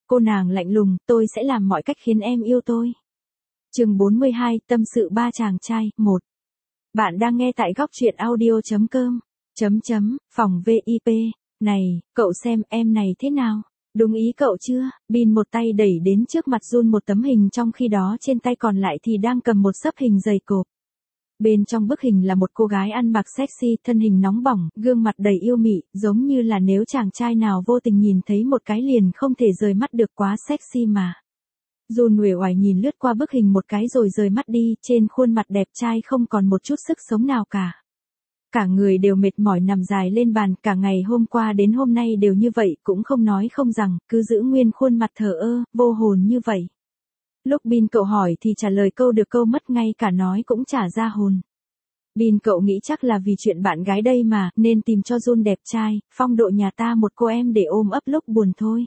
Cô nàng lạnh lùng, tôi sẽ làm mọi cách khiến em yêu tôi. Chương 42, tâm sự ba chàng trai, 1. Bạn đang nghe tại góc truyện audio.com. Phòng VIP. Này, cậu xem em này thế nào? Đúng ý cậu chưa? Bin một tay đẩy đến trước mặt Jun một tấm hình, trong khi đó trên tay còn lại thì đang cầm một xấp hình dày cộp. Bên trong bức hình là một cô gái ăn mặc sexy, thân hình nóng bỏng, gương mặt đầy yêu mị, giống như là nếu chàng trai nào vô tình nhìn thấy một cái liền không thể rời mắt được, quá sexy mà. Jun uể oải nhìn lướt qua bức hình một cái rồi rời mắt đi, trên khuôn mặt đẹp trai không còn một chút sức sống nào cả. Cả người đều mệt mỏi nằm dài lên bàn, cả ngày hôm qua đến hôm nay đều như vậy, cũng không nói không rằng, cứ giữ nguyên khuôn mặt thờ ơ, vô hồn như vậy. Lúc Bin cậu hỏi thì trả lời câu được câu mất, ngay cả nói cũng chả ra hồn. Bin cậu nghĩ chắc là vì chuyện bạn gái đây mà, nên tìm cho Jun đẹp trai, phong độ nhà ta một cô em để ôm ấp lúc buồn thôi.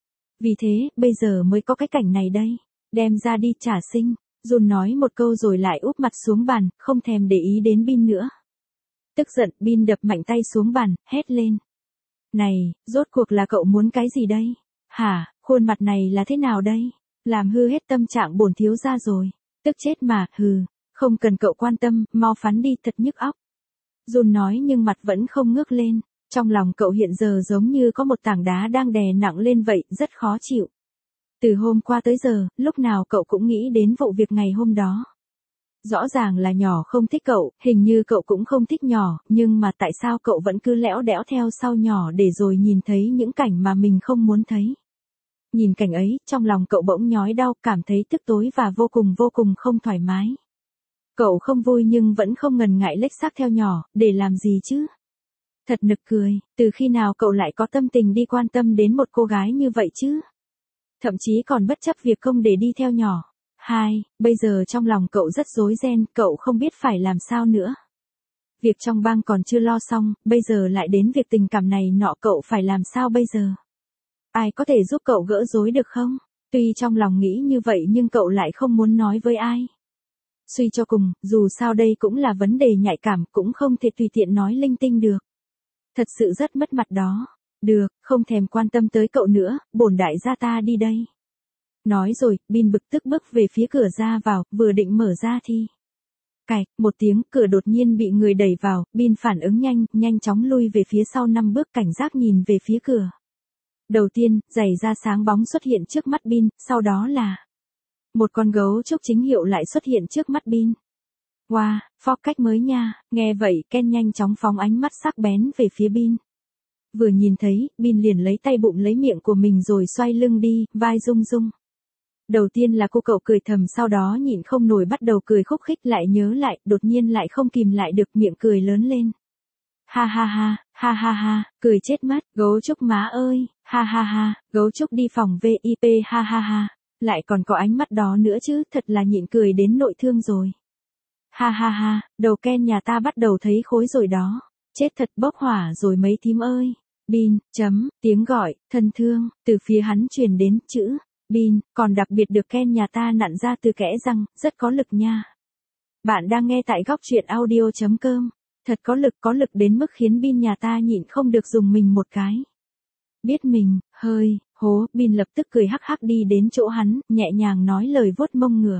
Vì thế, bây giờ mới có cái cảnh này đây. Đem ra đi trả sinh. Jun nói một câu rồi lại úp mặt xuống bàn, không thèm để ý đến Bin nữa. Tức giận, Bin đập mạnh tay xuống bàn, hét lên. Này, rốt cuộc là cậu muốn cái gì đây? Hả, khuôn mặt này là thế nào đây? Làm hư hết tâm trạng bổn thiếu gia rồi. Tức chết mà, hừ. Không cần cậu quan tâm, mau phắn đi, thật nhức óc. Jun nói nhưng mặt vẫn không ngước lên. Trong lòng cậu hiện giờ giống như có một tảng đá đang đè nặng lên vậy, rất khó chịu. Từ hôm qua tới giờ, lúc nào cậu cũng nghĩ đến vụ việc ngày hôm đó. Rõ ràng là nhỏ không thích cậu, hình như cậu cũng không thích nhỏ, nhưng mà tại sao cậu vẫn cứ lẽo đẽo theo sau nhỏ để rồi nhìn thấy những cảnh mà mình không muốn thấy. Nhìn cảnh ấy, trong lòng cậu bỗng nhói đau, cảm thấy tức tối và vô cùng không thoải mái. Cậu không vui nhưng vẫn không ngần ngại lếch xác theo nhỏ, để làm gì chứ? Thật nực cười, từ khi nào cậu lại có tâm tình đi quan tâm đến một cô gái như vậy chứ? Thậm chí còn bất chấp việc công để đi theo nhỏ. Bây giờ trong lòng cậu rất rối ren, cậu không biết phải làm sao nữa. Việc trong bang còn chưa lo xong, bây giờ lại đến việc tình cảm này nọ, cậu phải làm sao bây giờ? Ai có thể giúp cậu gỡ rối được không? Tuy trong lòng nghĩ như vậy nhưng cậu lại không muốn nói với ai. Suy cho cùng, dù sao đây cũng là vấn đề nhạy cảm, cũng không thể tùy tiện nói linh tinh được. Thật sự rất mất mặt đó. Được, không thèm quan tâm tới cậu nữa, bổn đại gia ta đi đây. Nói rồi, Bin bực tức bước về phía cửa ra vào, vừa định mở ra thì... Cạch, một tiếng, cửa đột nhiên bị người đẩy vào, Bin phản ứng nhanh chóng lui về phía sau 5 bước, cảnh giác nhìn về phía cửa. Đầu tiên, giày da sáng bóng xuất hiện trước mắt Bin, sau đó là... một con gấu trúc chính hiệu lại xuất hiện trước mắt Bin. Wow, phong cách mới nha, nghe vậy Ken nhanh chóng phóng ánh mắt sắc bén về phía Bin. Vừa nhìn thấy, Bin liền lấy tay bụm lấy miệng của mình rồi xoay lưng đi, vai rung rung. Đầu tiên là cô cậu cười thầm, sau đó nhịn không nổi bắt đầu cười khúc khích, lại nhớ lại, đột nhiên lại không kìm lại được, miệng cười lớn lên. Ha ha ha, cười chết mất, gấu trúc má ơi, ha, gấu trúc đi phòng VIP, ha, lại còn có ánh mắt đó nữa chứ, thật là nhịn cười đến nội thương rồi. Ha, đầu Ken nhà ta bắt đầu thấy khối rồi đó, chết thật bốc hỏa rồi mấy thím ơi. Bin, tiếng gọi, thân thương, từ phía hắn truyền đến, chữ, Bin, còn đặc biệt được Ken nhà ta nặn ra từ kẽ răng, rất có lực nha. Bạn đang nghe tại góc truyện audio.com, thật có lực đến mức khiến Bin nhà ta nhịn không được dùng mình một cái. Biết mình, hơi, hố, Bin lập tức cười hắc hắc đi đến chỗ hắn, nhẹ nhàng nói lời vuốt mông ngựa.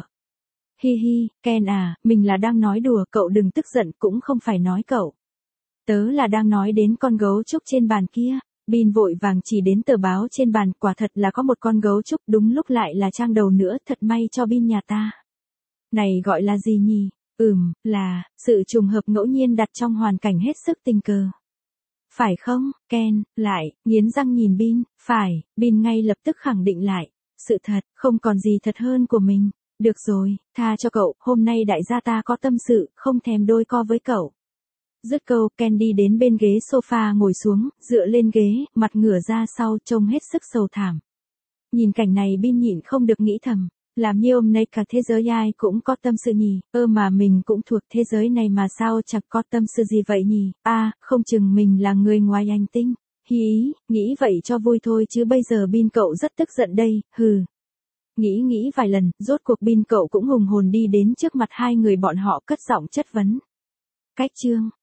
Hi, Ken à, mình là đang nói đùa, cậu đừng tức giận, cũng không phải nói cậu. Tớ là đang nói đến con gấu trúc trên bàn kia. Bin vội vàng chỉ đến tờ báo trên bàn, quả thật là có một con gấu trúc, đúng lúc lại là trang đầu nữa, thật may cho Bin nhà ta. Này gọi là gì nhỉ? Là, sự trùng hợp ngẫu nhiên đặt trong hoàn cảnh hết sức tình cờ. Phải không, Ken, lại, nghiến răng nhìn Bin, phải, Bin ngay lập tức khẳng định lại. Sự thật, không còn gì thật hơn của mình. Được rồi, tha cho cậu, hôm nay đại gia ta có tâm sự, không thèm đôi co với cậu. Dứt câu, Ken đi đến bên ghế sofa ngồi xuống, dựa lên ghế, mặt ngửa ra sau, trông hết sức sầu thảm. Nhìn cảnh này Bin nhịn không được nghĩ thầm, làm như hôm nay cả thế giới ai cũng có tâm sự nhỉ, mà mình cũng thuộc thế giới này mà sao chẳng có tâm sự gì vậy nhỉ, không chừng mình là người ngoài hành tinh, nghĩ vậy cho vui thôi chứ bây giờ Bin cậu rất tức giận đây, hừ. Nghĩ vài lần, rốt cuộc Bin cậu cũng hùng hồn đi đến trước mặt hai người bọn họ, cất giọng chất vấn. Cách chương,